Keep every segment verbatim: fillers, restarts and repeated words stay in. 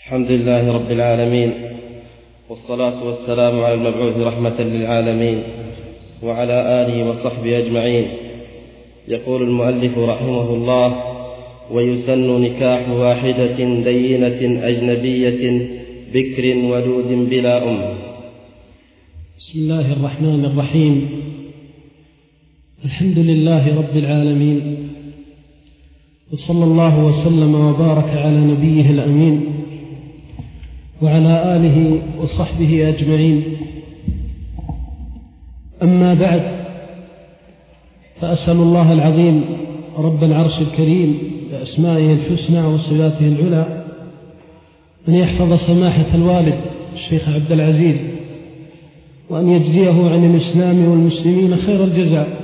الحمد لله رب العالمين، والصلاة والسلام على المبعوث رحمة للعالمين وعلى آله وصحبه أجمعين. يقول المؤلف رحمه الله: ويسن نكاح واحدة دينة أجنبية بكر ولود بلا أم. بسم الله الرحمن الرحيم. الحمد لله رب العالمين، وصلى الله وسلم وبارك على نبيه الأمين وعلى آله وصحبه أجمعين. أما بعد، فأسأل الله العظيم رب العرش الكريم بأسمائه الحسنى وصفاته العلى أن يحفظ سماحة الوالد الشيخ عبد العزيز، وأن يجزيه عن الإسلام والمسلمين خير الجزاء.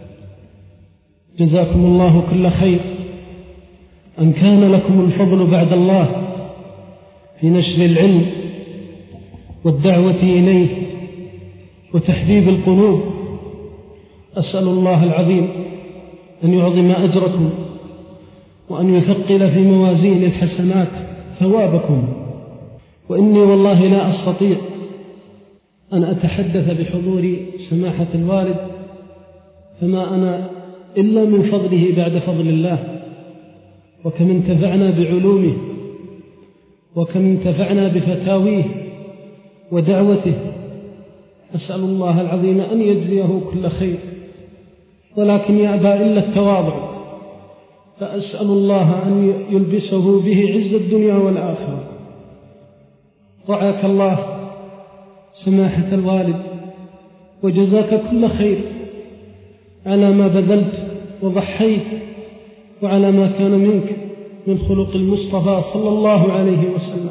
جزاكم الله كل خير أن كان لكم الفضل بعد الله في نشر العلم والدعوة إليه وتحبيب القلوب. أسأل الله العظيم أن يعظم أجركم وأن يثقل في موازين الحسنات ثوابكم. وإني والله لا أستطيع أن أتحدث بحضور سماحة الوالد، فما أنا إلا من فضله بعد فضل الله، وكم انتفعنا بعلومه، وكم انتفعنا بفتاويه ودعوته. أسأل الله العظيم أن يجزيه كل خير، ولكن يأبى إلا التواضع، فأسأل الله أن يلبسه به عز الدنيا والآخرة. رعاك الله سماحة الوالد، وجزاك كل خير على ما بذلت وضحيت، وعلى ما كان منك من خلق المصطفى صلى الله عليه وسلم.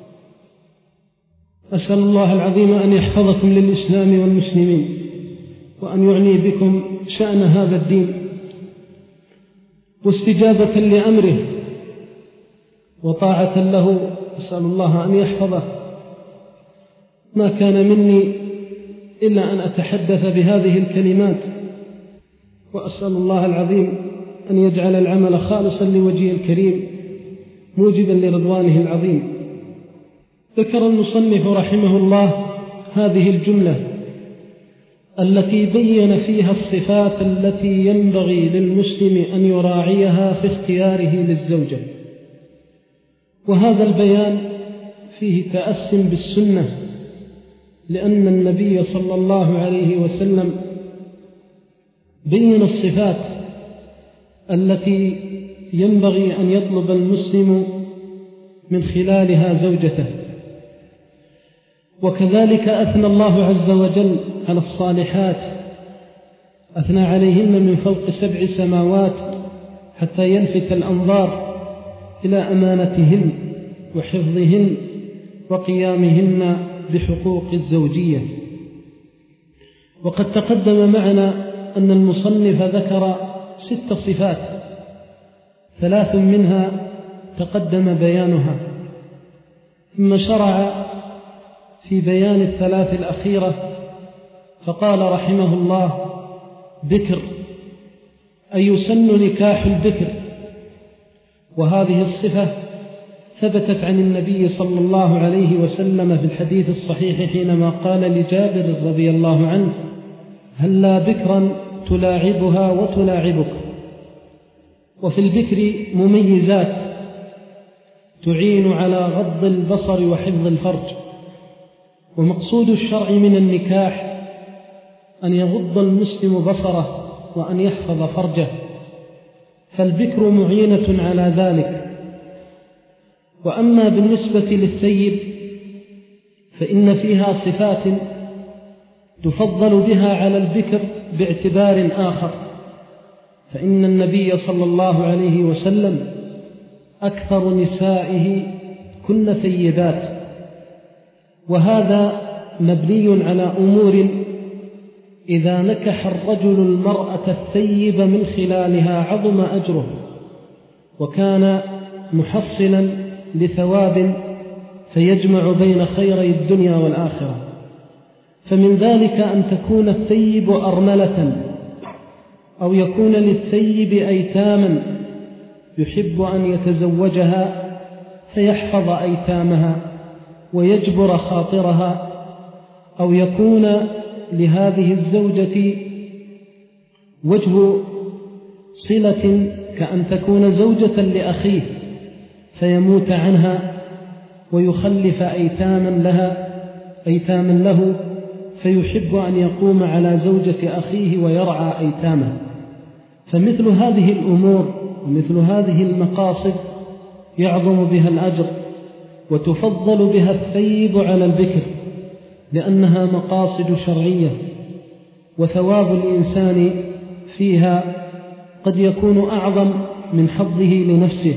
أسأل الله العظيم أن يحفظكم للإسلام والمسلمين، وأن يعني بكم شأن هذا الدين، واستجابة لأمره وطاعة له. أسأل الله أن يحفظه. ما كان مني إلا أن أتحدث بهذه الكلمات، وأسأل الله العظيم أن يجعل العمل خالصا لوجهه الكريم موجبا لرضوانه العظيم. ذكر المصنف رحمه الله هذه الجملة التي بين فيها الصفات التي ينبغي للمسلم أن يراعيها في اختياره للزوجة، وهذا البيان فيه تأس بالسنة، لأن النبي صلى الله عليه وسلم بين الصفات التي ينبغي أن يطلب المسلم من خلالها زوجته. وكذلك أثنى الله عز وجل على الصالحات، أثنى عليهن من فوق سبع سماوات حتى يلفت الأنظار إلى أمانتهن وحفظهن وقيامهن بحقوق الزوجية. وقد تقدم معنا أن المصنف ذكر ست صفات، ثلاث منها تقدم بيانها، ثم شرع في بيان الثلاث الأخيرة، فقال رحمه الله: بكر، أي يسن نكاح البكر. وهذه الصفة ثبتت عن النبي صلى الله عليه وسلم في الحديث الصحيح حينما قال لجابر رضي الله عنه: هلا بكرا تلاعبها وتلاعبك. وفي البكر مميزات تعين على غض البصر وحفظ الفرج. ومقصود الشرع من النكاح أن يغض المسلم بصره وأن يحفظ فرجه، فالبكر معينة على ذلك. وأما بالنسبة للثيب فإن فيها صفات تفضل بها على البكر باعتبار آخر، فإن النبي صلى الله عليه وسلم أكثر نسائه كن ثيبات، وهذا مبني على أمور إذا نكح الرجل المرأة الثيب من خلالها عظم أجره، وكان محصلا لثواب فيجمع بين خيري الدنيا والآخرة. فمن ذلك أن تكون الثيب أرملة، أو يكون للثيب أيتاما يحب أن يتزوجها فيحفظ أيتامها ويجبر خاطرها، أو يكون لهذه الزوجة وجه صلة كأن تكون زوجة لأخيه فيموت عنها ويخلف أيتاما لها أيتاما له، فيحب أن يقوم على زوجة أخيه ويرعى أيتامه. فمثل هذه الأمور ومثل هذه المقاصد يعظم بها الأجر وتفضل بها الثيب على البكر، لأنها مقاصد شرعية، وثواب الإنسان فيها قد يكون أعظم من حظه لنفسه.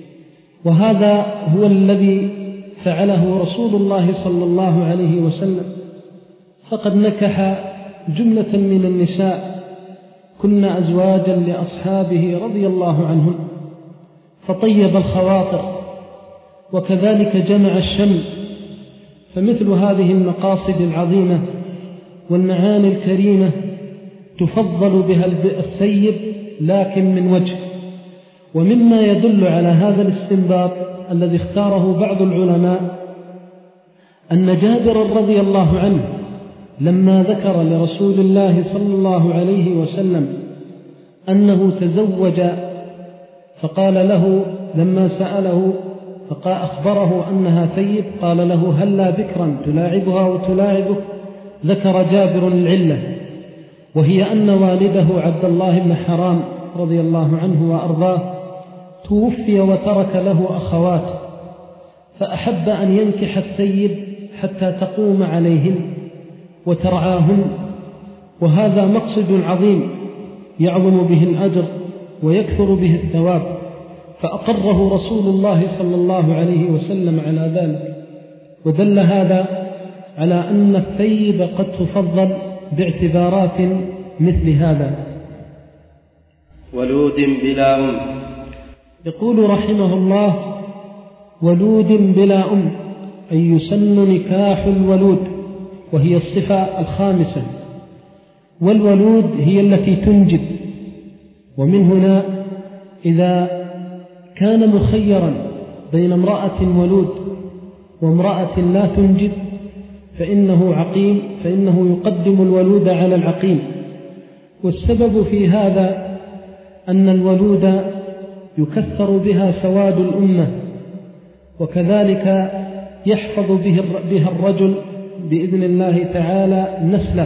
وهذا هو الذي فعله رسول الله صلى الله عليه وسلم، فقد نكح جملة من النساء كن أزواجا لأصحابه رضي الله عنهم، فطيب الخواطر وكذلك جمع الشمل. فمثل هذه المقاصد العظيمة والمعاني الكريمة تفضل بها الثيب، لكن من وجه. ومما يدل على هذا الاستنباط الذي اختاره بعض العلماء أن جابر رضي الله عنه لما ذكر لرسول الله صلى الله عليه وسلم أنه تزوج، فقال له لما سأله فأخبره أنها ثيب قال له هلا بكرا تلاعبها وتلاعبك، ذكر جابر العلة، وهي أن والده عبد الله بن حرام رضي الله عنه وأرضاه توفي وترك له أخوات، فأحب أن ينكح الثيب حتى تقوم عليهن وترعاهن، وهذا مقصد عظيم يعظم به الأجر ويكثر به الثواب، فأقره رسول الله صلى الله عليه وسلم على ذلك. ودل هذا على أن الثيب قد تفضل باعتبارات مثل هذا. ولود بلا أم. يقول رحمه الله: ولود بلا أم، أي يسن نكاح الولود، وهي الصفة الخامسة. والولود هي التي تنجب، ومن هنا إذا كان مخيرا بين امرأة ولود وامرأة لا تنجب فإنه عقيم، فإنه يقدم الولود على العقيم. والسبب في هذا أن الولود يكثر بها سواد الأمة، وكذلك يحفظ بها الرجل بإذن الله تعالى نسله.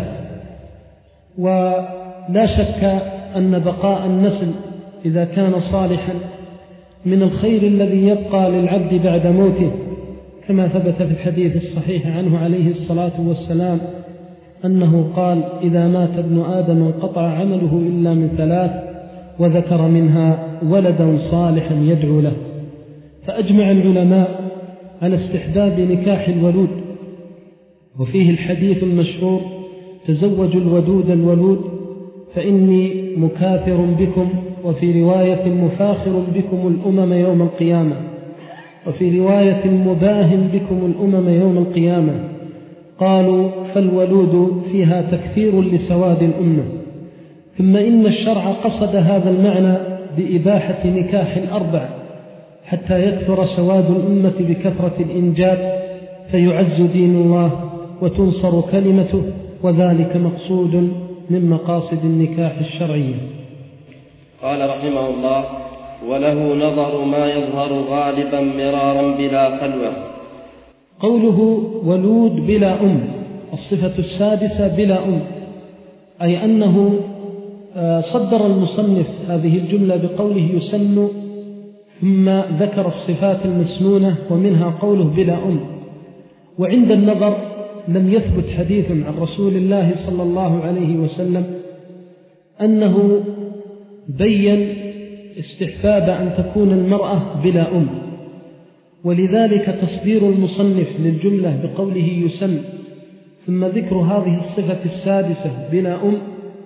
ولا شك أن بقاء النسل إذا كان صالحا من الخير الذي يبقى للعبد بعد موته، كما ثبت في الحديث الصحيح عنه عليه الصلاة والسلام أنه قال: إذا مات ابن آدم انقطع عمله إلا من ثلاث، وذكر منها ولدا صالحا يدعو له. فأجمع العلماء على استحباب نكاح الولود، وفيه الحديث المشهور: تزوجوا الودود الولود فإني مكاثر بكم، وفي رواية مفاخر بكم الأمم يوم القيامة، وفي رواية مباهم بكم الأمم يوم القيامة. قالوا: فالولود فيها تكثير لسواد الأمة. ثم إن الشرع قصد هذا المعنى بإباحة نكاح الأربع حتى يكثر سواد الأمة بكثرة الإنجاب، فيعز دين الله وتنصر كلمته، وذلك مقصود من مقاصد النكاح الشرعية. قال رحمه الله: وله نظر ما يظهر غالبا مرارا بلا خلوة. قوله ولود بلا أم، الصفة السادسة بلا أم، أي أنه صدر المصنف هذه الجملة بقوله يسن، ثم ذكر الصفات المسنونة ومنها قوله بلا أم. وعند النظر لم يثبت حديث عن رسول الله صلى الله عليه وسلم أنه بين استحباب أن تكون المرأة بلا أم، ولذلك تصدير المصنف للجملة بقوله يسن ثم ذكر هذه الصفة السادسة بلا أم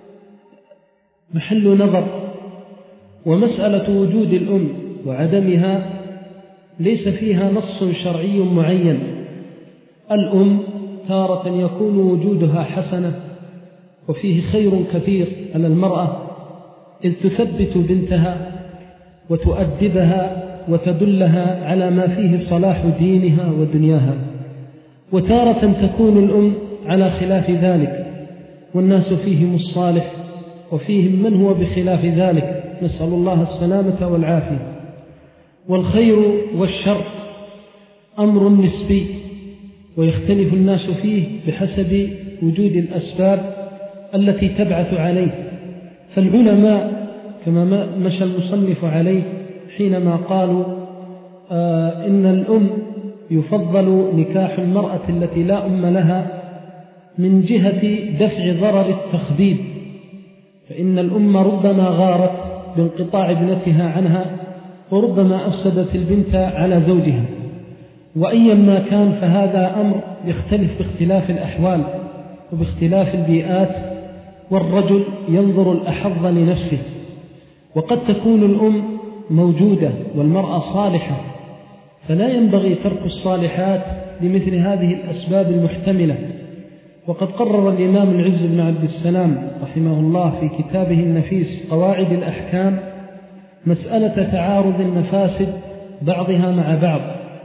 محل نظر. ومسألة وجود الأم وعدمها ليس فيها نص شرعي معين. الأم تارة يكون وجودها حسنة وفيه خير كثير على المرأة، إذ تثبت بنتها وتؤدبها وتدلها على ما فيه صلاح دينها ودنياها، وتارة تكون الأم على خلاف ذلك، والناس فيهم الصالح وفيهم من هو بخلاف ذلك، نسأل الله السلامة والعافية. والخير والشر أمر نسبي ويختلف الناس فيه بحسب وجود الأسباب التي تبعث عليه. فالعلماء كما مشى المصنف عليه حينما قالوا آه إن الأم يفضل نكاح المرأة التي لا أم لها من جهة دفع ضرر التخبيب، فإن الأم ربما غارت بانقطاع ابنتها عنها، وربما أفسدت البنت على زوجها، وأيا ما كان فهذا أمر يختلف باختلاف الأحوال وباختلاف البيئات، والرجل ينظر الأحظ لنفسه. وقد تكون الأم موجودة والمرأة صالحة، فلا ينبغي ترك الصالحات لمثل هذه الأسباب المحتملة. وقد قرر الإمام العز بن عبد السلام رحمه الله في كتابه النفيس قواعد الأحكام مسألة تعارض المفاسد بعضها مع بعض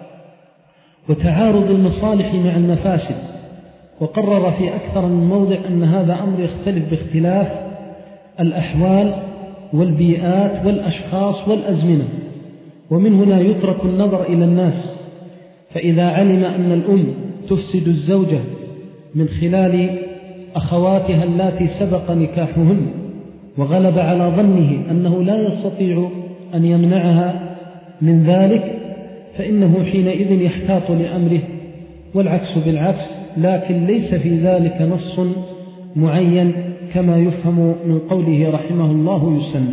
وتعارض المصالح مع المفاسد، وقرر في أكثر من موضع أن هذا أمر يختلف باختلاف الأحوال والبيئات والأشخاص والأزمنة. ومن هنا يترك النظر إلى الناس، فإذا علم أن الأم تفسد الزوجة من خلال أخواتها اللاتي سبق نكاحهن، وغلب على ظنه أنه لا يستطيع أن يمنعها من ذلك، فإنه حينئذ يحتاط لأمره، والعكس بالعكس، لكن ليس في ذلك نص معين كما يفهم من قوله رحمه الله يسن.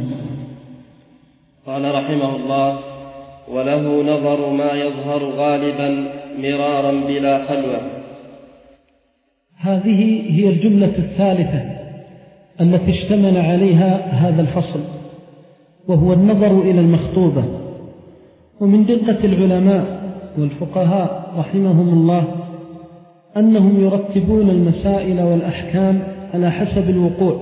قال رحمه الله: وله نظر ما يظهر غالبا مرارا بلا خلوة. هذه هي الجملة الثالثة التي اشتمل عليها هذا الفصل، وهو النظر إلى المخطوبة. ومن دقة العلماء والفقهاء رحمهم الله أنهم يرتبون المسائل والأحكام على حسب الوقوع،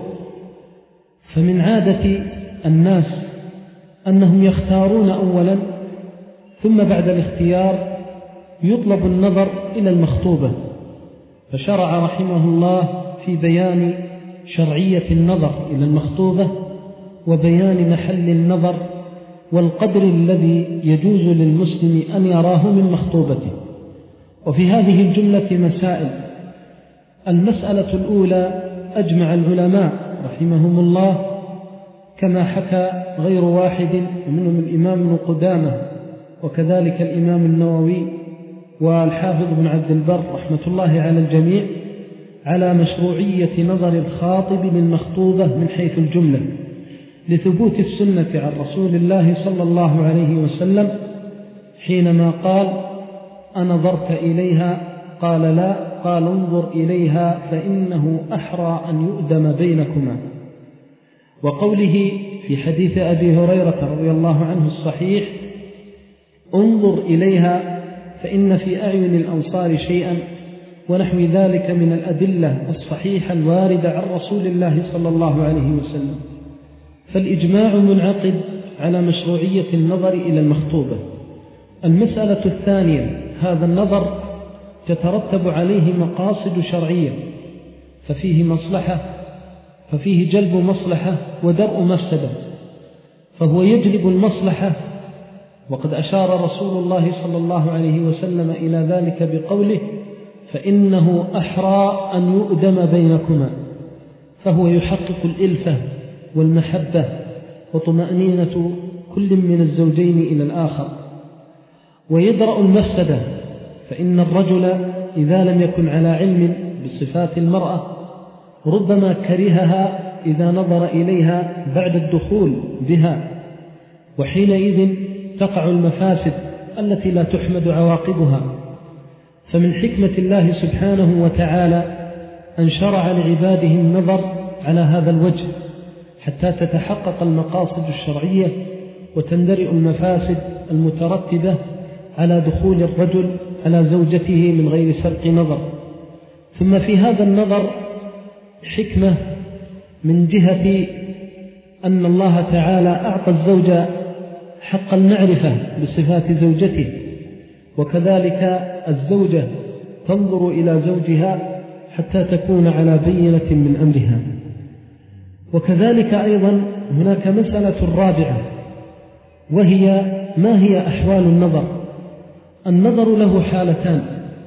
فمن عادة الناس أنهم يختارون أولا، ثم بعد الاختيار يطلب النظر إلى المخطوبة. فشرع رحمه الله في بيان شرعية النظر إلى المخطوبة وبيان محل النظر والقدر الذي يجوز للمسلم أن يراه من مخطوبته. وفي هذه الجملة مسائل. المسألة الأولى أجمع العلماء رحمهم الله كما حكى غير واحد منهم الإمام ابن قدامة وكذلك الإمام النووي والحافظ بن عبد البر رحمة الله على الجميع على مشروعية نظر الخاطب للمخطوبة من حيث الجملة، لثبوت السنة عن رسول الله صلى الله عليه وسلم حينما قال: أنظرت إليها؟ قال: لا. قال: انظر إليها فإنه أحرى أن يؤدم بينكما. وقوله في حديث أبي هريرة رضي الله عنه الصحيح: انظر إليها فإن في أعين الأنصار شيئا، ونحو ذلك من الأدلة الصحيحة الواردة عن رسول الله صلى الله عليه وسلم. فالإجماع منعقد على مشروعية النظر إلى المخطوبة. المسألة الثانية: هذا النظر تترتب عليه مقاصد شرعية، ففيه مصلحة ففيه جلب مصلحة ودرء مفسدة، فهو يجلب المصلحة، وقد أشار رسول الله صلى الله عليه وسلم إلى ذلك بقوله: فإنه أحرى أن يؤدم بينكما، فهو يحقق الإلفة والمحبة وطمأنينة كل من الزوجين إلى الآخر. ويدرأ المفسدة، فإن الرجل إذا لم يكن على علم بصفات المرأة ربما كرهها إذا نظر إليها بعد الدخول بها، وحينئذ تقع المفاسد التي لا تحمد عواقبها. فمن حكمة الله سبحانه وتعالى أن شرع لعباده النظر على هذا الوجه حتى تتحقق المقاصد الشرعية وتندرئ المفاسد المترتبة على دخول الرجل على زوجته من غير سبق نظر. ثم في هذا النظر حكمة من جهة أن الله تعالى أعطى الزوج حق المعرفة بصفات زوجته، وكذلك الزوجة تنظر إلى زوجها حتى تكون على بينة من أمرها. وكذلك أيضا هناك مسألة رابعة، وهي ما هي أحوال النظر. النظر له حالتان: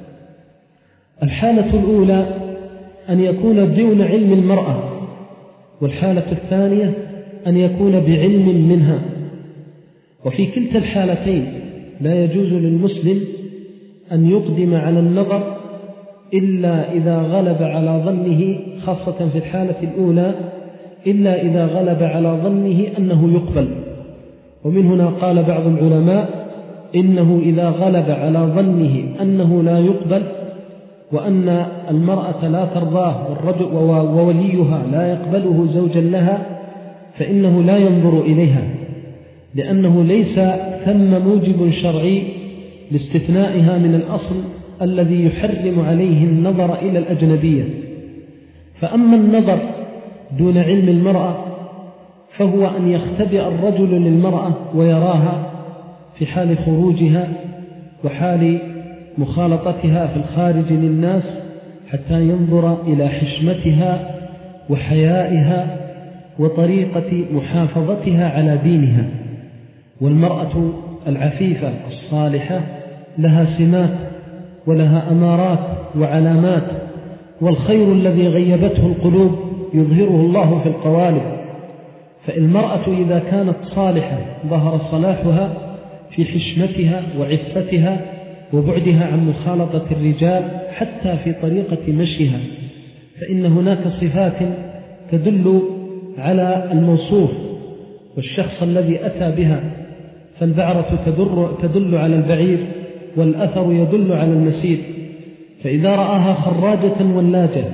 الحالة الأولى أن يكون دون علم المرأة، والحالة الثانية أن يكون بعلم منها. وفي كلتا الحالتين لا يجوز للمسلم أن يقدم على النظر إلا إذا غلب على ظنه، خاصة في الحالة الأولى، إلا إذا غلب على ظنه أنه يقبل. ومن هنا قال بعض العلماء إنه إذا غلب على ظنه أنه لا يقبل، وأن المرأة لا ترضاه والرجل ووليها لا يقبله زوجا لها، فإنه لا ينظر إليها، لأنه ليس ثم موجب شرعي لاستثنائها من الأصل الذي يحرم عليه النظر إلى الأجنبية. فأما النظر دون علم المرأة فهو أن يختبئ الرجل للمرأة ويراها في حال خروجها وحال مخالطتها في الخارج للناس، حتى ينظر إلى حشمتها وحيائها وطريقة محافظتها على دينها. والمرأة العفيفة الصالحة لها سمات ولها أمارات وعلامات، والخير الذي غيبته القلوب يظهره الله في القوالب. فالمرأة إذا كانت صالحة ظهر صلاحها في حشمتها وعفتها وبعدها عن مخالطة الرجال حتى في طريقة مشيها، فإن هناك صفات تدل على الموصوف والشخص الذي أتى بها. فالبعرة تدل على البعير، والأثر يدل على المسير. فإذا رآها خراجة ولاجة،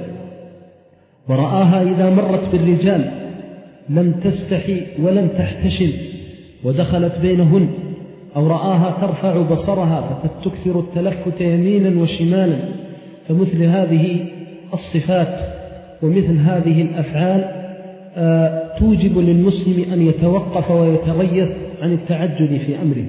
ورآها إذا مرت بالرجال لم تستحي ولم تحتشم ودخلت بينهن، أو رآها ترفع بصرها فقد تكثر التلفت يمينا وشمالا، فمثل هذه الصفات ومثل هذه الأفعال توجب للمسلم أن يتوقف ويتريث عن التعجل في أمره.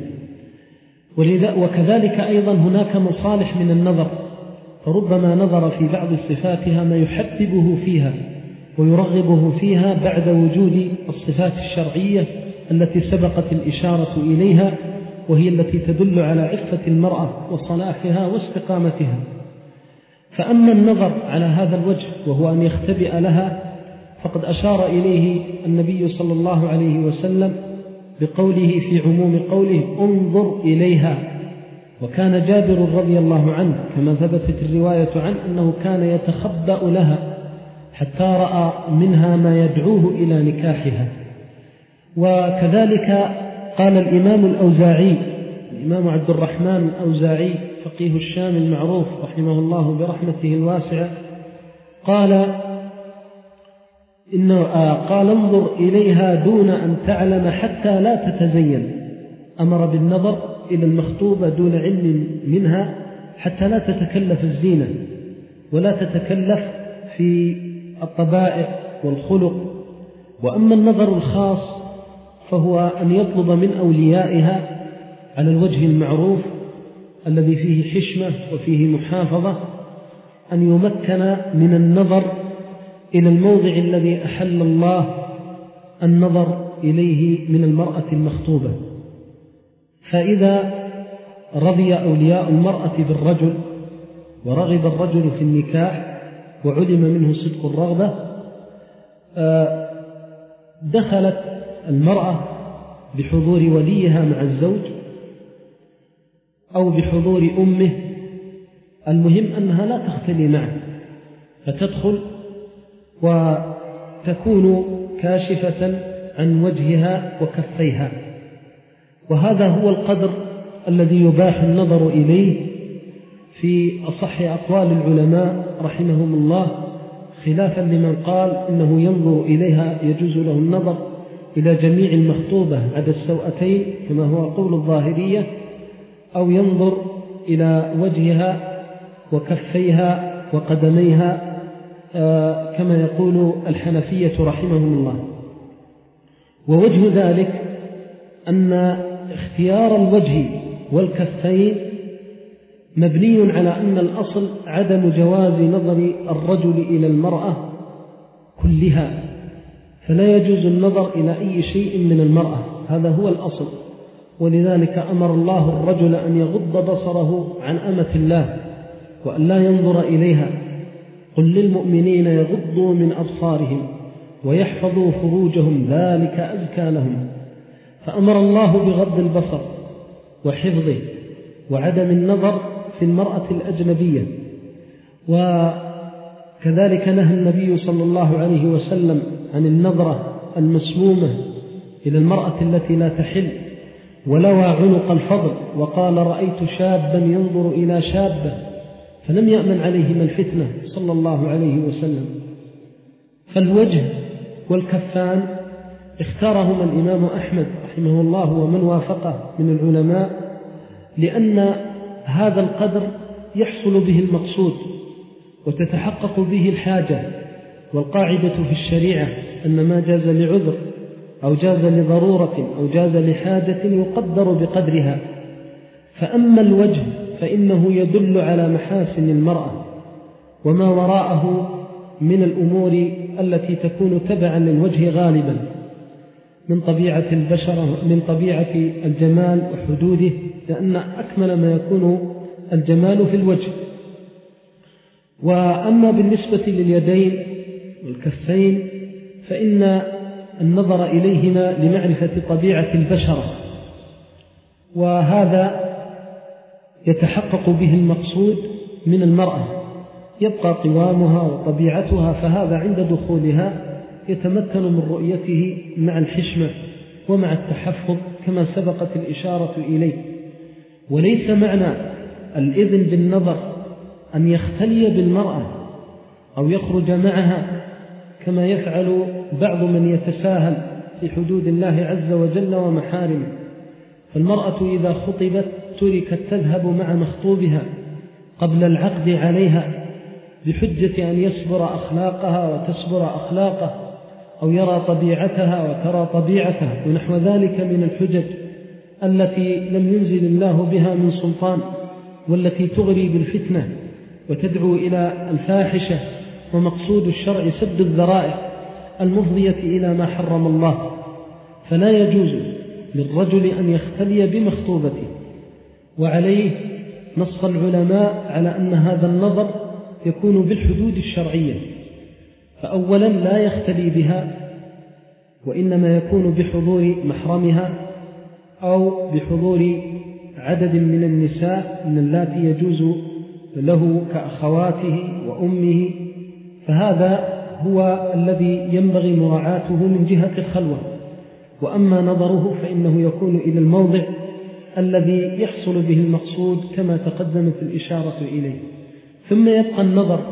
وكذلك أيضا هناك مصالح من النظر، فربما نظر في بعض صفاتها ما يحببه فيها ويرغبه فيها بعد وجود الصفات الشرعية التي سبقت الإشارة إليها، وهي التي تدل على عفة المرأة وصلاحها واستقامتها. فأما النظر على هذا الوجه وهو أن يختبئ لها، فقد أشار إليه النبي صلى الله عليه وسلم بقوله في عموم قوله انظر إليها. وكان جابر رضي الله عنه كما ثبتت الرواية عنه أنه كان يتخبأ لها حتى رأى منها ما يدعوه إلى نكاحها. وكذلك قال الإمام الأوزاعي، الإمام عبد الرحمن الأوزاعي فقيه الشام المعروف رحمه الله برحمته الواسعة، قال إنه قال انظر إليها دون أن تعلم حتى لا تتزين. أمر بالنظر إلى المخطوبة دون علم منها حتى لا تتكلف الزينة ولا تتكلف في الطبائع والخلق. وأما النظر الخاص فهو أن يطلب من أوليائها على الوجه المعروف الذي فيه حشمة وفيه محافظة أن يمكن من النظر إلى الموضع الذي أحل الله النظر إليه من المرأة المخطوبة. فإذا رضي أولياء المرأة بالرجل ورغب الرجل في النكاح وعلم منه صدق الرغبة، دخلت المرأة بحضور وليها مع الزوج أو بحضور أمه، المهم أنها لا تختلي معه، فتدخل وتكون كاشفة عن وجهها وكفيها. وهذا هو القدر الذي يباح النظر إليه في أصح أقوال العلماء رحمهم الله، خلافا لمن قال إنه ينظر إليها يجوز له النظر إلى جميع المخطوبة عدا السوأتين كما هو قول الظاهرية، أو ينظر إلى وجهها وكفيها وقدميها كما يقول الحنفية رحمهم الله. ووجه ذلك أن اختيار الوجه والكفين مبني على أن الأصل عدم جواز نظر الرجل إلى المرأة كلها، فلا يجوز النظر إلى أي شيء من المرأة، هذا هو الأصل. ولذلك أمر الله الرجل أن يغض بصره عن أمة الله وأن لا ينظر إليها. قل للمؤمنين يغضوا من أبصارهم ويحفظوا فروجهم ذلك أزكى لهم. فأمر الله بغض البصر وحفظه وعدم النظر في المرأة الأجنبية. وكذلك نهى النبي صلى الله عليه وسلم عن النظرة المسمومة إلى المرأة التي لا تحل، ولوى عنق الفضل وقال رأيت شابا ينظر إلى شابة فلم يأمن عليهما الفتنة صلى الله عليه وسلم. فالوجه والكفان اختارهما الإمام أحمد رحمه الله ومن وافقه من العلماء، لأن هذا القدر يحصل به المقصود وتتحقق به الحاجة. والقاعدة في الشريعة أن ما جاز لعذر أو جاز لضرورة أو جاز لحاجة يقدر بقدرها. فأما الوجه فإنه يدل على محاسن المرأة وما وراءه من الأمور التي تكون تبعا للوجه غالبا من طبيعة البشرة، من طبيعة الجمال وحدوده، لأن أكمل ما يكون الجمال في الوجه. وأما بالنسبة لليدين والكفين فإن النظر إليهما لمعرفة طبيعة البشرة، وهذا يتحقق به المقصود من المرأة، يبقى قوامها وطبيعتها، فهذا عند دخولها يتمكن من رؤيته مع الحشمة ومع التحفظ كما سبقت الإشارة إليه. وليس معنى الإذن بالنظر أن يختلي بالمرأة أو يخرج معها كما يفعل بعض من يتساهل في حدود الله عز وجل ومحارمه. فالمرأة إذا خطبت تركت تذهب مع مخطوبها قبل العقد عليها بحجة أن يصبر أخلاقها وتصبر أخلاقه، أو يرى طبيعتها وترى طبيعتها ونحو ذلك من الحجج التي لم ينزل الله بها من سلطان، والتي تغري بالفتنة وتدعو إلى الفاحشة، ومقصود الشرع سد الذرائع المفضية إلى ما حرم الله. فلا يجوز للرجل أن يختلي بمخطوبته، وعليه نص العلماء على أن هذا النظر يكون بالحدود الشرعية. فأولا لا يختلي بها، وإنما يكون بحضور محرمها أو بحضور عدد من النساء من اللاتي يجوز له كأخواته وأمه، فهذا هو الذي ينبغي مراعاته من جهة الخلوة. وأما نظره فإنه يكون إلى الموضع الذي يحصل به المقصود كما تقدمت الإشارة إليه. ثم يبقى النظر.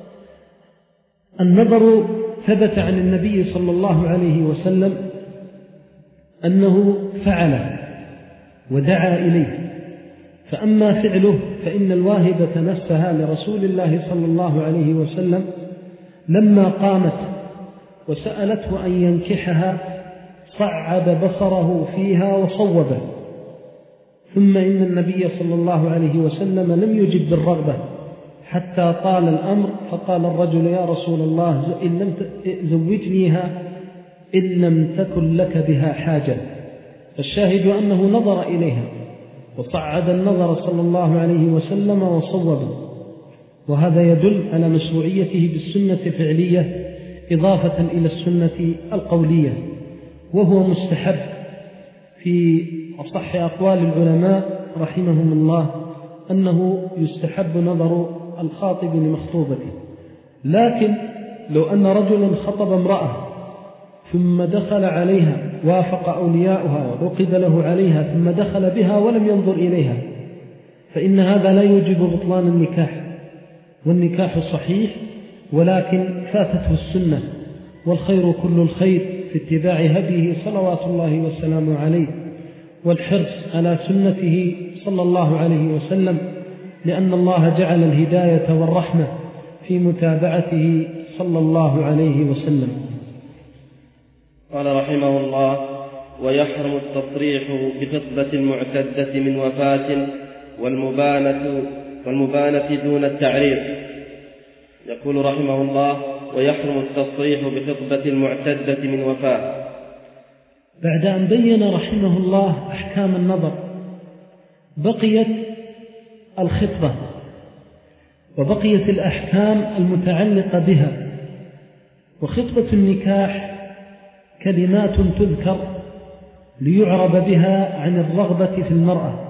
النظر ثبت عن النبي صلى الله عليه وسلم أنه فعل ودعا إليه. فأما فعله فإن الواهبة نفسها لرسول الله صلى الله عليه وسلم لما قامت وسألته أن ينكحها صعد بصره فيها وصوبه، ثم إن النبي صلى الله عليه وسلم لم يجب بالرغبة حتى طال الأمر، فقال الرجل يا رسول الله إن لم زوجنيها إن لم تكن لك بها حاجة. فالشاهد أنه نظر إليها وصعد النظر صلى الله عليه وسلم وصوبه، وهذا يدل على مشروعيته بالسنة فعلية إضافة إلى السنة القولية. وهو مستحب في أصح أقوال العلماء رحمهم الله أنه يستحب نظر الخاطب لمخطوبته. لكن لو أن رجلا خطب امرأة ثم دخل عليها وافق أولياؤها وعقد له عليها ثم دخل بها ولم ينظر إليها، فإن هذا لا يوجب بطلان النكاح، والنكاح صحيح ولكن فاتته السنة، والخير كل الخير في اتباع هديه صلوات الله والسلام عليه والحرص على سنته صلى الله عليه وسلم، لأن الله جعل الهداية والرحمة في متابعته صلى الله عليه وسلم. قال رحمه الله: ويحرم التصريح بخطبة المعتدة من وفاة والمبانة, والمبانة دون التعريض. يقول رحمه الله: ويحرم التصريح بخطبة المعتدة من وفاة. بعد أن بين رحمه الله أحكام النظر بقيت الخطبة وبقيت الأحكام المتعلقة بها. وخطبة النكاح كلمات تذكر ليعرب بها عن الرغبة في المرأة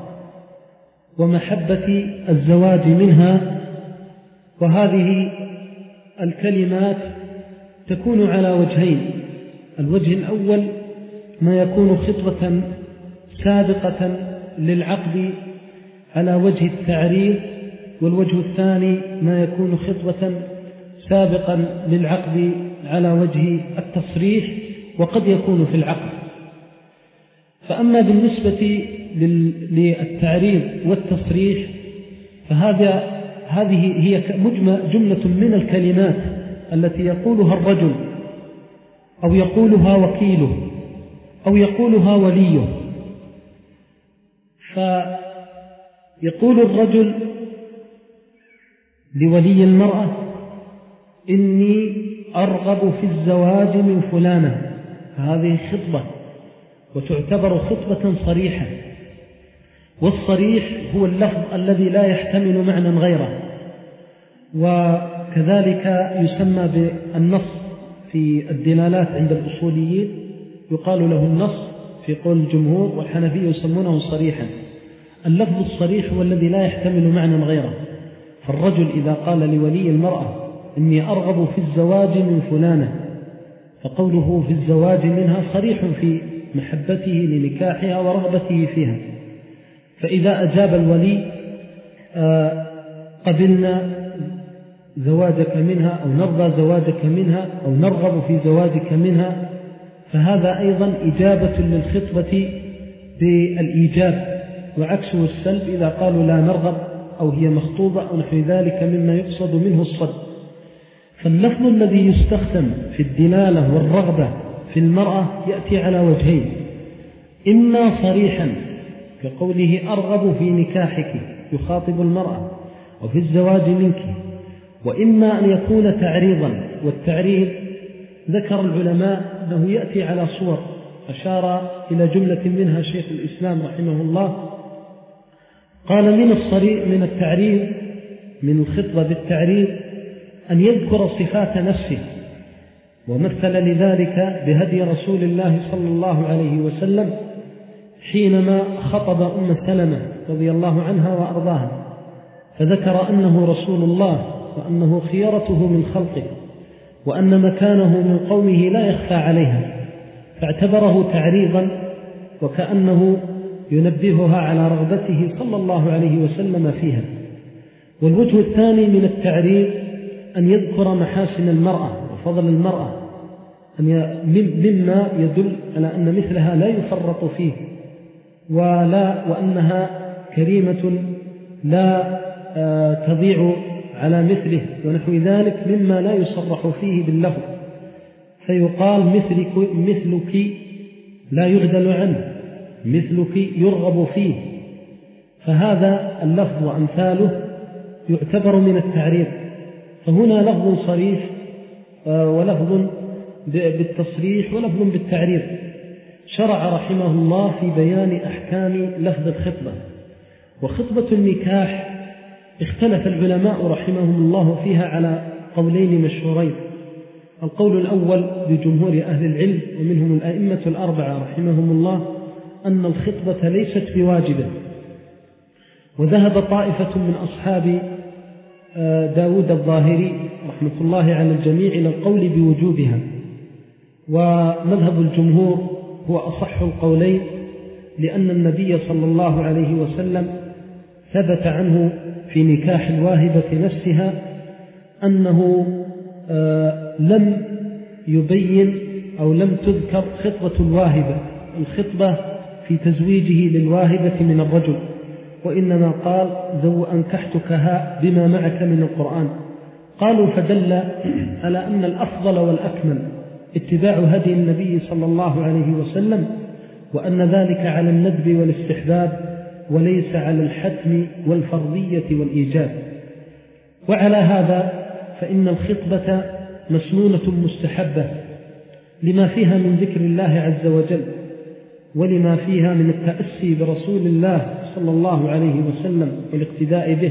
ومحبة الزواج منها، وهذه الكلمات تكون على وجهين: الوجه الأول ما يكون خطبة سابقة للعقد على وجه التعريض، والوجه الثاني ما يكون خطبة سابقا للعقد على وجه التصريح، وقد يكون في العقد. فأما بالنسبة للتعريض والتصريح فهذا هذه هي جملة من الكلمات التي يقولها الرجل أو يقولها وكيله أو يقولها وليه. فيقول الرجل لولي المرأة: إني أرغب في الزواج من فلانة، فهذه خطبة وتعتبر خطبة صريحة. والصريح هو اللفظ الذي لا يحتمل معنى غيره، وكذلك يسمى بالنص في الدلالات عند الأصوليين، يقال له النص في قول الجمهور، والحنفية يسمونه صريحا. اللفظ الصريح هو الذي لا يحتمل معنى غيره. فالرجل إذا قال لولي المرأة: إني أرغب في الزواج من فلانة، فقوله في الزواج منها صريح في محبته لنكاحها ورغبته فيها. فإذا أجاب الولي: آه قبلنا زواجك منها، أو نرضى زواجك منها، أو نرغب في زواجك منها، فهذا أيضا إجابة للخطبة بالإيجاب، وعكسه السلب إذا قالوا لا نرغب أو هي مخطوبة أو نحو ذلك مما يقصد منه الصد. فاللفظ الذي يستخدم في الدلالة والرغبة في المرأة يأتي على وجهين: إما صريحا كقوله أرغب في نكاحك يخاطب المرأة وفي الزواج منك، وإما أن يكون تعريضا. والتعريض ذكر العلماء أنه يأتي على صور، أشار إلى جملة منها شيخ الإسلام رحمه الله. قال: من الصريح من التعريض من الخطبة بالتعريض أن يذكر صفات نفسه، ومثل لذلك بهدي رسول الله صلى الله عليه وسلم حينما خطب أم سلمة رضي الله عنها وأرضاها، فذكر أنه رسول الله وأنه خيرته من خلقه وأن مكانه من قومه لا يخفى عليها، فاعتبره تعريضا وكأنه ينبهها على رغبته صلى الله عليه وسلم فيها. والوجه الثاني من التعريض أن يذكر محاسن المرأة وفضل المرأة، مما يدل على أن مثلها لا يفرط فيه، ولا وأنها كريمة لا تضيع على مثله ونحو ذلك مما لا يصرح فيه باللفظ، فيقال مثلك, مثلك لا يغدل عنه، مثلك يرغب فيه. فهذا اللفظ وأمثاله يعتبر من التعريض. فهنا لفظ صريح ولفظ بالتصريح ولفظ بالتعريض. شرع رحمه الله في بيان أحكام لفظ الخطبة. وخطبة النكاح اختلف العلماء رحمهم الله فيها على قولين مشهورين. القول الأول لجمهور أهل العلم ومنهم الأئمة الأربعة رحمهم الله أن الخطبة ليست بواجبة، وذهب طائفة من أصحاب داود الظاهري رحمة الله على الجميع إلى القول بوجوبها. ومذهب الجمهور هو أصح القولين، لأن النبي صلى الله عليه وسلم ثبت عنه في نكاح الواهبة نفسها أنه لم يبين أو لم تذكر خطبة الواهبة، الخطبة في تزويجه للواهبة من الرجل، وإنما قال زو أنكحتكها بما معك من القرآن. قالوا فدل على أن الأفضل والأكمل اتباع هدي النبي صلى الله عليه وسلم، وأن ذلك على الندب والاستحباب وليس على الحتم والفرضية والإيجاب. وعلى هذا فإن الخطبة مسنونة مستحبة لما فيها من ذكر الله عز وجل، ولما فيها من التأسي برسول الله صلى الله عليه وسلم والاقتداء به.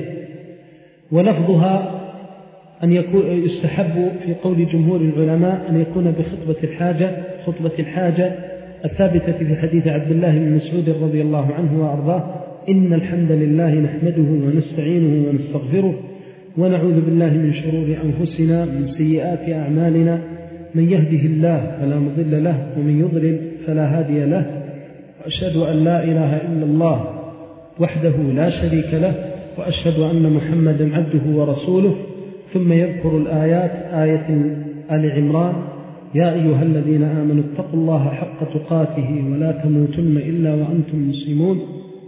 ولفظها أن يكون يستحب في قول جمهور العلماء أن يكون بخطبة الحاجة، خطبة الحاجة الثابتة في حديث عبد الله بن مسعود رضي الله عنه وأرضاه: إن الحمد لله نحمده ونستعينه ونستغفره ونعوذ بالله من شرور أنفسنا من سيئات أعمالنا، من يهده الله فلا مضل له ومن يضلل فلا هادي له، وأشهد أن لا إله إلا الله وحده لا شريك له، وأشهد أن محمدا عبده ورسوله. ثم يذكر الآيات، آية آل عمران: يا أيها الذين آمنوا اتقوا الله حق تقاته ولا تموتن إلا وأنتم مسلمون.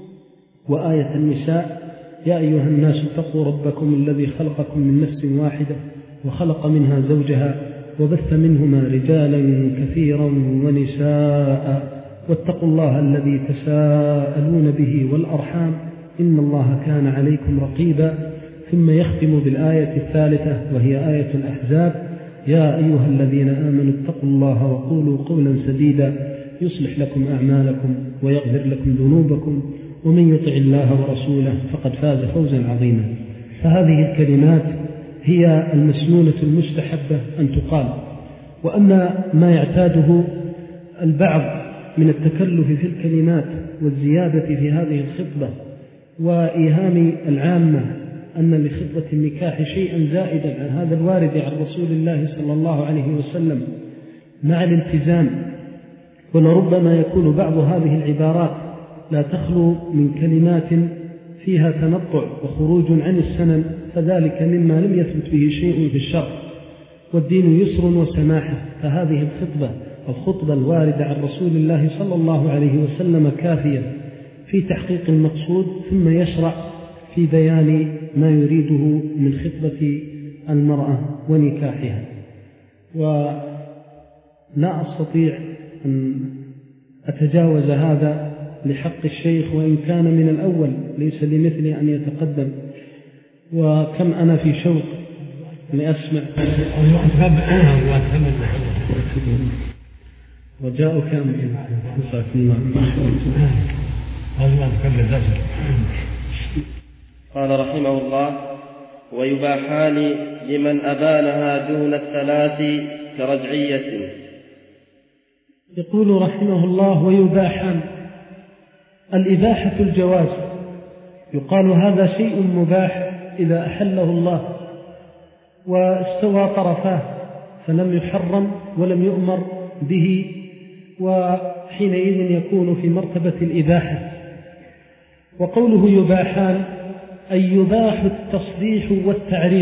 وآية النساء: يا أيها الناس اتقوا ربكم الذي خلقكم من نفس واحدة وخلق منها زوجها وبث منهما رجالا كثيرا ونساء واتقوا الله الذي تساءلون به والأرحام إن الله كان عليكم رقيبا. ثم يختم بالآية الثالثة وهي آية الأحزاب: يا أيها الذين آمنوا اتقوا الله وقولوا قولا سديدا يصلح لكم أعمالكم ويغفر لكم ذنوبكم ومن يطع الله ورسوله فقد فاز فوزا عظيما. فهذه الكلمات هي المسنونة المستحبة أن تقال. وأما ما يعتاده البعض من التكلف في الكلمات والزيادة في هذه الخطبة وإيهام العامة أن لخطبة النكاح شيئا زائدا عن هذا الوارد عن رسول الله صلى الله عليه وسلم مع الالتزام، ولربما يكون بعض هذه العبارات لا تخلو من كلمات فيها تنطع وخروج عن السنن، فذلك مما لم يثبت به شيء في الشرع، والدين يسر وسماحة. فهذه الخطبة الخطبة الواردة عن رسول الله صلى الله عليه وسلم كافية في تحقيق المقصود، ثم يشرع في بيان ما يريده من خطبة المرأة ونكاحها. ولا أستطيع أن أتجاوز هذا لحق الشيخ، وإن كان من الأول ليس لمثلي أن يتقدم، وكم أنا في شوق لأسمع. رجاؤك أمين. جزاكم الله خيرا. قال رحمه الله: ويباحان لمن أبانها دون الثلاث كرجعية. يقول رحمه الله: ويباحان. الإباحة الجواز، يقال هذا شيء مباح إذا أحله الله واستوى طرفاه فلم يحرم ولم يؤمر به، وحينئذ يكون في مرتبة الإباحة. وقوله يباحان أي يباح التصريح والتعريض.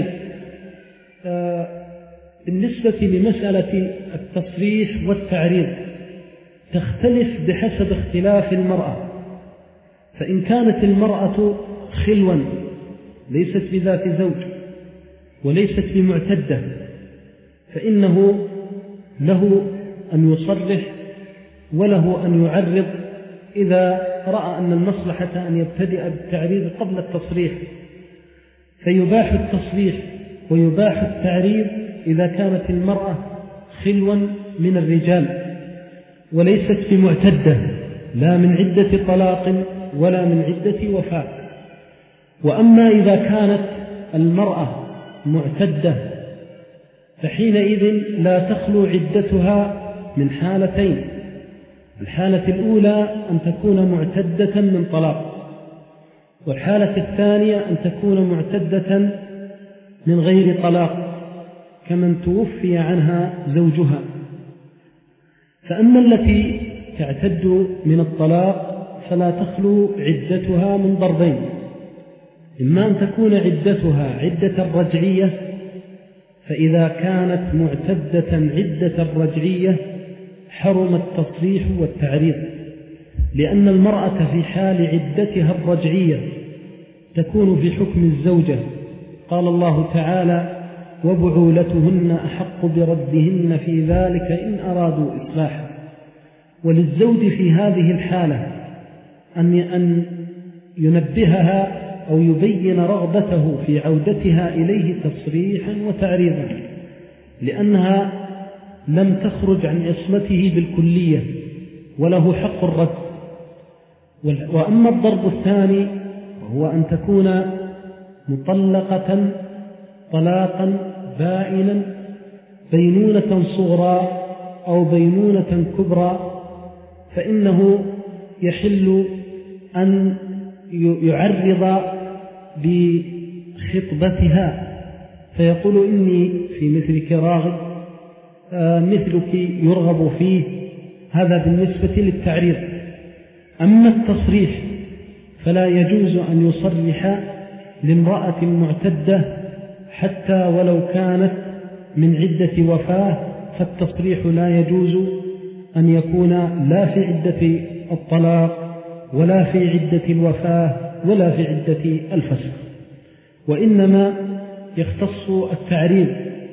بالنسبة لمسألة التصريح والتعريض تختلف بحسب اختلاف المرأة. فإن كانت المرأة خلوا ليست بذات زوج وليست بمعتدة فإنه له أن يصرح وله أن يعرض إذا رأى أن المصلحة أن يبتدئ بالتعريض قبل التصريح، فيباح التصريح ويباح التعريض إذا كانت المرأة خلوا من الرجال وليست بمعتدة لا من عدة طلاق ولا من عدة وفاة. وأما إذا كانت المرأة معتدة فحينئذ لا تخلو عدتها من حالتين: الحالة الأولى أن تكون معتدة من طلاق، والحالة الثانية أن تكون معتدة من غير طلاق كمن توفي عنها زوجها. فأما التي تعتد من الطلاق فلا تخلو عدتها من ضربين: إما أن تكون عدتها عدة الرجعية، فإذا كانت معتدة عدة الرجعية حرم التصريح والتعريض، لأن المرأة في حال عدتها الرجعية تكون في حكم الزوجة. قال الله تعالى: وبعولتهن أحق بردهن في ذلك إن أرادوا إصلاحا. وللزوج في هذه الحالة أن ينبهها أو يبين رغبته في عودتها إليه تصريحا وتعريضا، لأنها لم تخرج عن عصمته بالكلية وله حق الرد. وأما الضرب الثاني وهو أن تكون مطلقة طلاقا بائنا بينونة صغرى أو بينونة كبرى، فإنه يحل أن يعرض بخطبتها فيقول إني في مثلك راغب، مثلك يرغب فيه. هذا بالنسبة للتعريض. أما التصريح فلا يجوز أن يصرح لامرأة معتدة حتى ولو كانت من عدة وفاة، فالتصريح لا يجوز أن يكون لا في عدة الطلاق ولا في عدة الوفاة ولا في عدة الفسخ، وإنما يختص التعريض.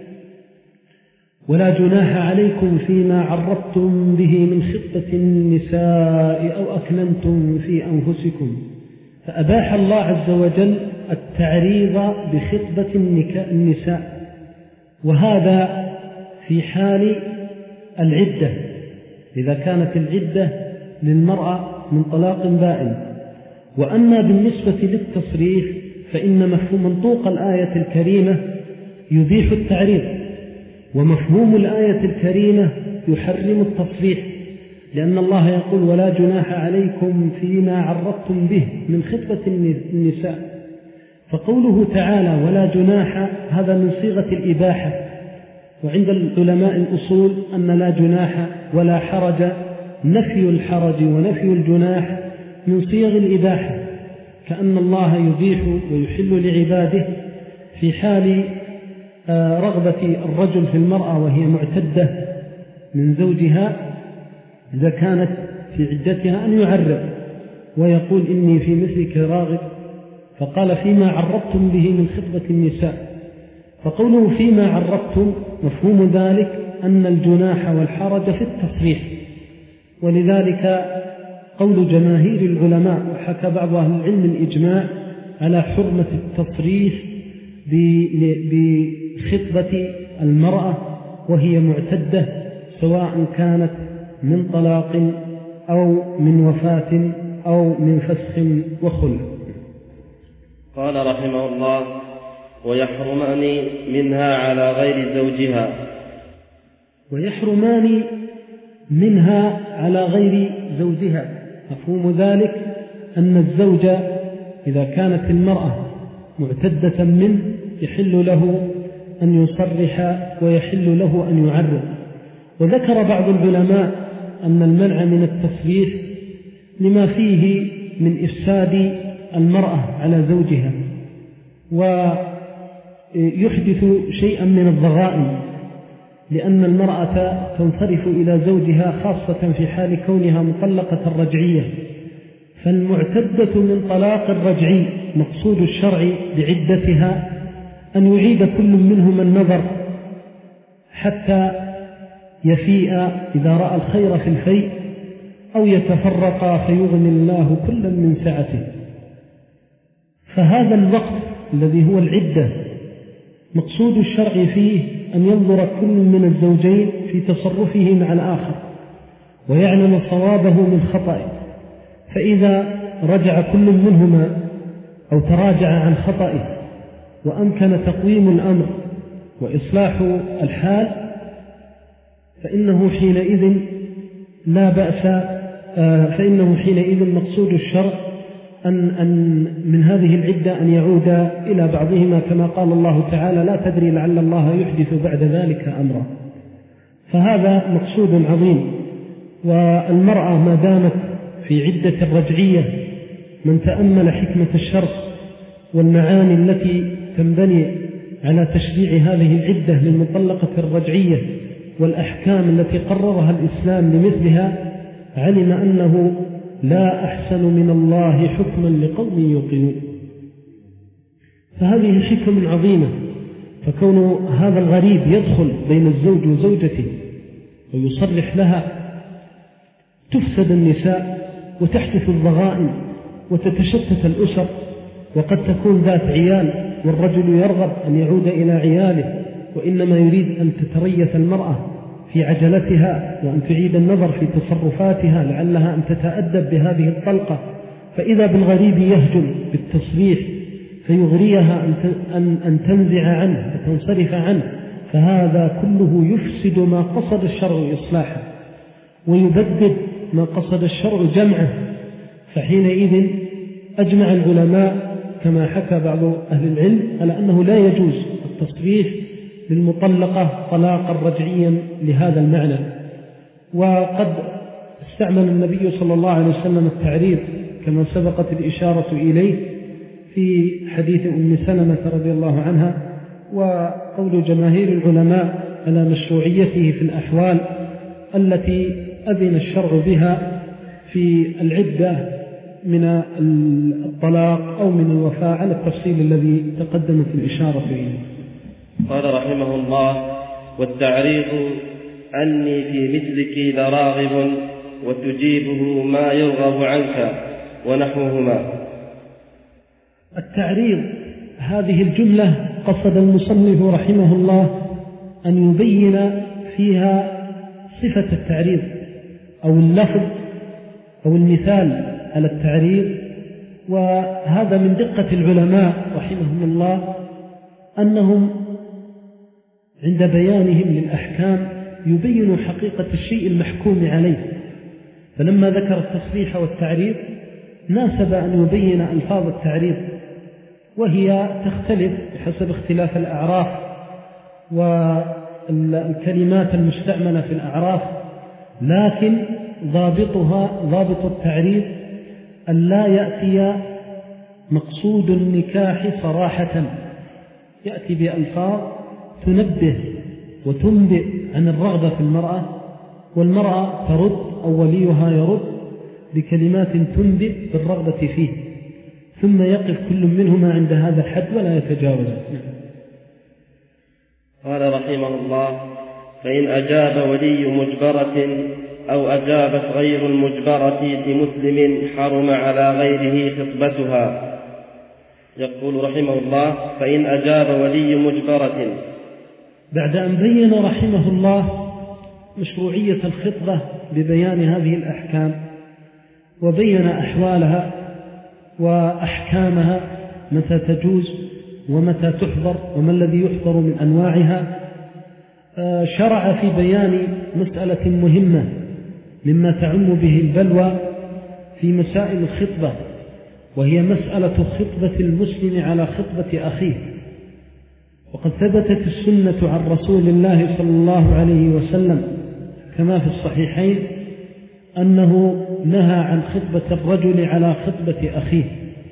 ولا جناح عليكم فيما عرضتم به من خطبة النساء أو أكننتم في أنفسكم، فأباح الله عز وجل التعريض بخطبة النساء، وهذا في حال العدة إذا كانت العدة للمرأة من طلاق بائن. وأما بالنسبة للتصريح فإن مفهوم منطوق الآية الكريمة يبيح التعريض، ومفهوم الآية الكريمة يحرم التصريح، لأن الله يقول ولا جناح عليكم فيما عرضتم به من خطبة النساء. فقوله تعالى ولا جناح هذا من صيغة الإباحة، وعند العلماء الأصول أن لا جناح ولا حرج نفي الحرج ونفي الجناح من صيغ الإباحة، كأن الله يبيح ويحل لعباده في حال رغبة الرجل في المرأة وهي معتدة من زوجها إذا كانت في عدتها أن يعرض ويقول إني في مثلك راغب، فقال فيما عرضتم به من خطبة النساء. فقوله فيما عرضتم مفهوم ذلك أن الجناح والحرج في التصريح، ولذلك قول جماهير العلماء وحكى بعض أهل العلم الإجماع على حرمة التصريح بخطبة المرأة وهي معتدة، سواء كانت من طلاق أو من وفاة أو من فسخ وخلع. قال رحمه الله ويحرمان منها على غير زوجها. ويحرمان منها على غير زوجها، مفهوم ذلك أن الزوج إذا كانت المرأة معتدة منه يحل له أن يصرح ويحل له أن يعرض. وذكر بعض العلماء أن المنع من التصريح لما فيه من إفساد المرأة على زوجها ويحدث شيئا من الضغائن، لأن المرأة تنصرف إلى زوجها خاصة في حال كونها مطلقة رجعية. فالمعتدة من طلاق الرجعي مقصود الشرع بعدتها أن يعيد كل منهما النظر حتى يفيء إذا رأى الخير في الفيء، أو يتفرقا فيغني الله كلا من سعته. فهذا الوقت الذي هو العدة مقصود الشرع فيه أن ينظر كل من الزوجين في تصرفه مع الآخر ويعلم صوابه من خطأه، فإذا رجع كل منهما أو تراجع عن خطأه وأمكن تقويم الأمر وإصلاح الحال فإنه حينئذ لا بأس، فإنه حينئذ مقصود الشرع أن, أن من هذه العدة أن يعود إلى بعضهما، كما قال الله تعالى لا تدري لعل الله يحدث بعد ذلك أمرا. فهذا مقصود عظيم. والمرأة ما دامت في عدة الرجعية من تأمل حكمة الشرع والمعاني التي تنبني على تشريع هذه العدة للمطلقة الرجعية والأحكام التي قررها الإسلام لمثلها، علم أنه لا أحسن من الله حكما لقوم يوقنون. فهذه حكم عظيمة. فكون هذا الغريب يدخل بين الزوج وزوجته ويصرح لها تفسد النساء وتحدث الضغائن وتتشتت الأسر، وقد تكون ذات عيال والرجل يرغب أن يعود إلى عياله، وإنما يريد أن تتريث المرأة في عجلتها وأن تعيد النظر في تصرفاتها لعلها أن تتأدب بهذه الطلقة، فإذا بالغريب يهجم بالتصريح فيغريها أن, أن تنزع عنه وتنصرف عنه، فهذا كله يفسد ما قصد الشرع إصلاحه ويبدد ما قصد الشرع جمعه. فحينئذ أجمع العلماء كما حكى بعض أهل العلم على أنه لا يجوز التصريح للمطلقة طلاقا رجعيا لهذا المعنى. وقد استعمل النبي صلى الله عليه وسلم التعريض كما سبقت الإشارة إليه في حديث أم سلمة رضي الله عنها، وقول جماهير العلماء على مشروعيته في الأحوال التي أذن الشرع بها في العدة من الطلاق أو من الوفاة على التفصيل الذي تقدمت الإشارة إليه. قال رحمه الله: والتعريض أني في مثلك لراغب وتجيبه ما يرغب عنك ونحوهما. التعريض هذه الجملة قصد المصنف رحمه الله أن يبين فيها صفة التعريض أو اللفظ أو المثال على التعريض. وهذا من دقة العلماء رحمهم الله أنهم عند بيانهم للأحكام يبينوا حقيقة الشيء المحكوم عليه، فلما ذكر التصريح والتعريض ناسب أن يبين ألفاظ التعريض، وهي تختلف بحسب اختلاف الأعراف والكلمات المستعملة في الأعراف، لكن ضابطها ضابط التعريض أن لا يأتي مقصود النكاح صراحة، يأتي بألفاظ تنبه وتنبئ عن الرغبة في المرأة، والمرأة ترد أو وليها يرد بكلمات تنبئ بالرغبة فيه، ثم يقف كل منهما عند هذا الحد ولا يتجاوزه. قال رحمه الله: فإن أجاب ولي مجبرة أو أجابت غير المجبرة لمسلم حرم على غيره خطبتها. يقول رحمه الله: فإن أجاب ولي مجبرة. بعد أن بين رحمه الله مشروعية الخطبة ببيان هذه الأحكام وبين أحوالها وأحكامها، متى تجوز ومتى تحضر وما الذي يحضر من أنواعها، شرع في بيان مسألة مهمة مما تعم به البلوى في مسائل الخطبة، وهي مسألة خطبة المسلم على خطبة أخيه. وقد ثبتت السنة عن رسول الله صلى الله عليه وسلم كما في الصحيحين أنه نهى عن خطبة الرجل على خطبة أخيه،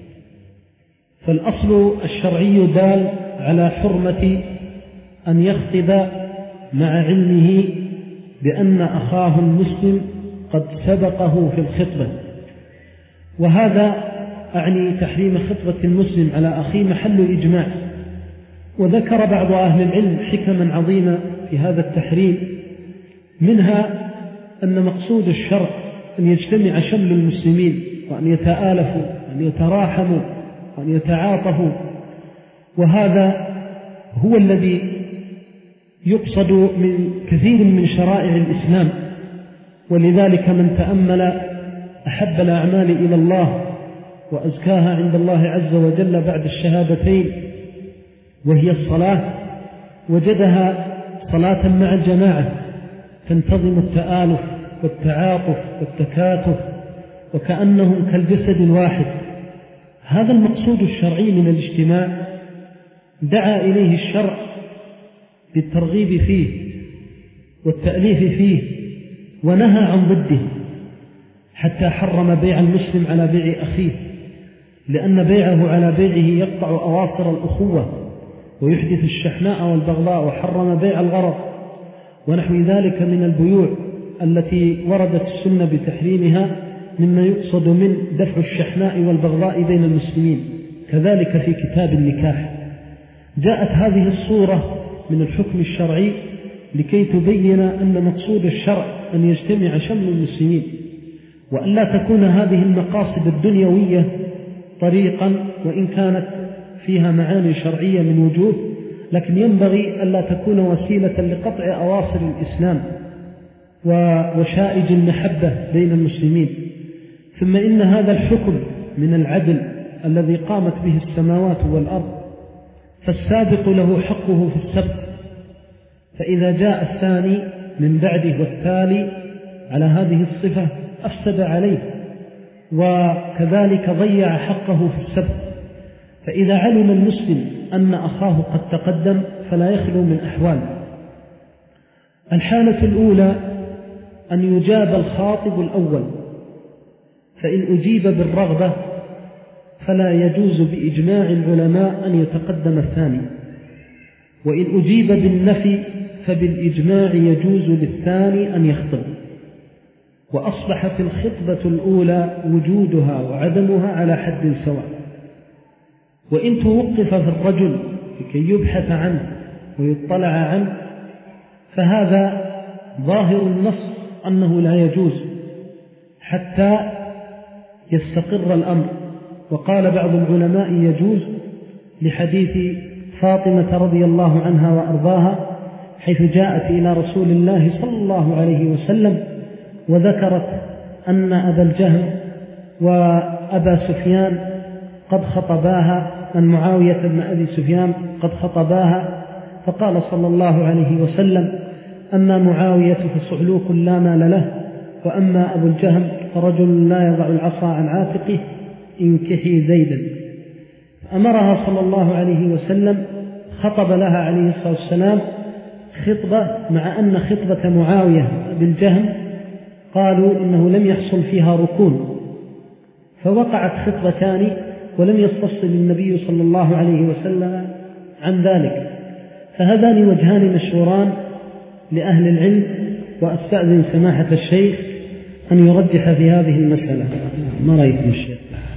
فالأصل الشرعي دال على حرمة أن يخطب مع علمه بأن أخاه المسلم قد سبقه في الخطبة، وهذا أعني تحريم خطبة المسلم على أخيه محل إجماع. وذكر بعض أهل العلم حكما عظيمة في هذا التحريم، منها أن مقصود الشرع أن يجتمع شمل المسلمين وأن يتآلفوا وأن يتراحموا وأن يتعاطفوا، وهذا هو الذي يقصد من كثير من شرائع الإسلام. ولذلك من تأمل أحب الأعمال إلى الله وأزكاها عند الله عز وجل بعد الشهادتين وهي الصلاة، وجدها صلاة مع الجماعة تنتظم التآلف والتعاطف والتكاتف وكأنهم كالجسد الواحد. هذا المقصود الشرعي من الاجتماع دعا إليه الشرع بالترغيب فيه والتأليف فيه، ونهى عن ضده، حتى حرم بيع المسلم على بيع أخيه، لأن بيعه على بيعه يقطع أواصر الأخوة ويحدث الشحناء والبغضاء، وحرم بيع الغرض ونحو ذلك من البيوع التي وردت السنة بتحريمها، مما يقصد من دفع الشحناء والبغضاء بين المسلمين. كذلك في كتاب النكاح جاءت هذه الصورة من الحكم الشرعي لكي تبين أن مقصود الشرع أن يجتمع شمل المسلمين. وألا تكون هذه المقاصد الدنيوية طريقا، وإن كانت فيها معاني شرعية من وجوه، لكن ينبغي ألا تكون وسيلة لقطع أواصر الإسلام وشائج المحبة بين المسلمين. ثم إن هذا الحكم من العدل الذي قامت به السماوات والأرض، فالسابق له حقه في السبق، فإذا جاء الثاني من بعده والتالي على هذه الصفة أفسد عليه، وكذلك ضيع حقه في السبق. فإذا علم المسلم أن أخاه قد تقدم فلا يخلو من أحوال. الحالة الأولى أن يجاب الخاطب الأول، فإن أجيب بالرغبة فلا يجوز بإجماع العلماء أن يتقدم الثاني، وإن أجيب بالنفي فبالإجماع يجوز للثاني أن يخطب. وأصبحت الخطبة الأولى وجودها وعدمها على حد سواء. وإن توقف في الرجل لكي يبحث عنه ويطلع عنه فهذا ظاهر النص أنه لا يجوز حتى يستقر الأمر. وقال بعض العلماء يجوز لحديث فاطمة رضي الله عنها وأرضاها، حيث جاءت إلى رسول الله صلى الله عليه وسلم وذكرت أن أبا الجهم وأبا سفيان قد خطباها، أن معاوية بن أبي سفيان قد خطباها، فقال صلى الله عليه وسلم: أما معاوية فصعلوك لا مال له، وأما أبو الجهم فرجل لا يضع العصا عن عاتقه، انكحي زيدا. أمرها صلى الله عليه وسلم، خطب لها عليه الصلاة والسلام خطبة، مع أن خطبة معاوية بالجهم قالوا إنه لم يحصل فيها ركون، فوقعت خطبتان ولم يستفصل النبي صلى الله عليه وسلم عن ذلك. فهذان وجهان مشهوران لأهل العلم، وأستأذن سماحة الشيخ أن يرجح في هذه المسألة. ما رأيكم الشيخ؟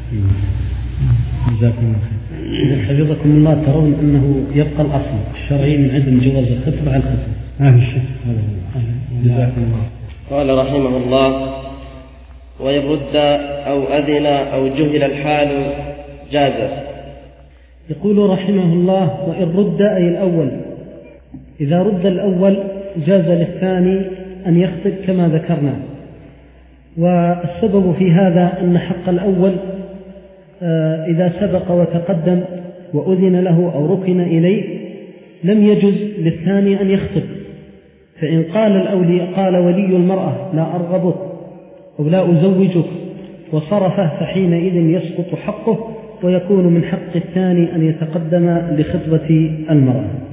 جزاكم الله خير. حفظكم الله، ترون أنه يبقى الأصل الشرعي من عدم جواز الخطبة على الخطبة. هذا الشيء. جزاكم الله. قال رحمه الله: وإن رد أو أذن أو جهل الحال جاز. يقول رحمه الله: وإن رد أي الأول، إذا رد الأول جاز للثاني أن يخطب كما ذكرنا. والسبب في هذا أن حق الأول إذا سبق وتقدم وأذن له أو ركن إليه لم يجز للثاني أن يخطب. فإن قال الأولي قال ولي المرأة لا أرغبك أو لا أزوجك وصرفه، فحينئذ يسقط حقه، ويكون من حق الثاني أن يتقدم لخطبة المرأة.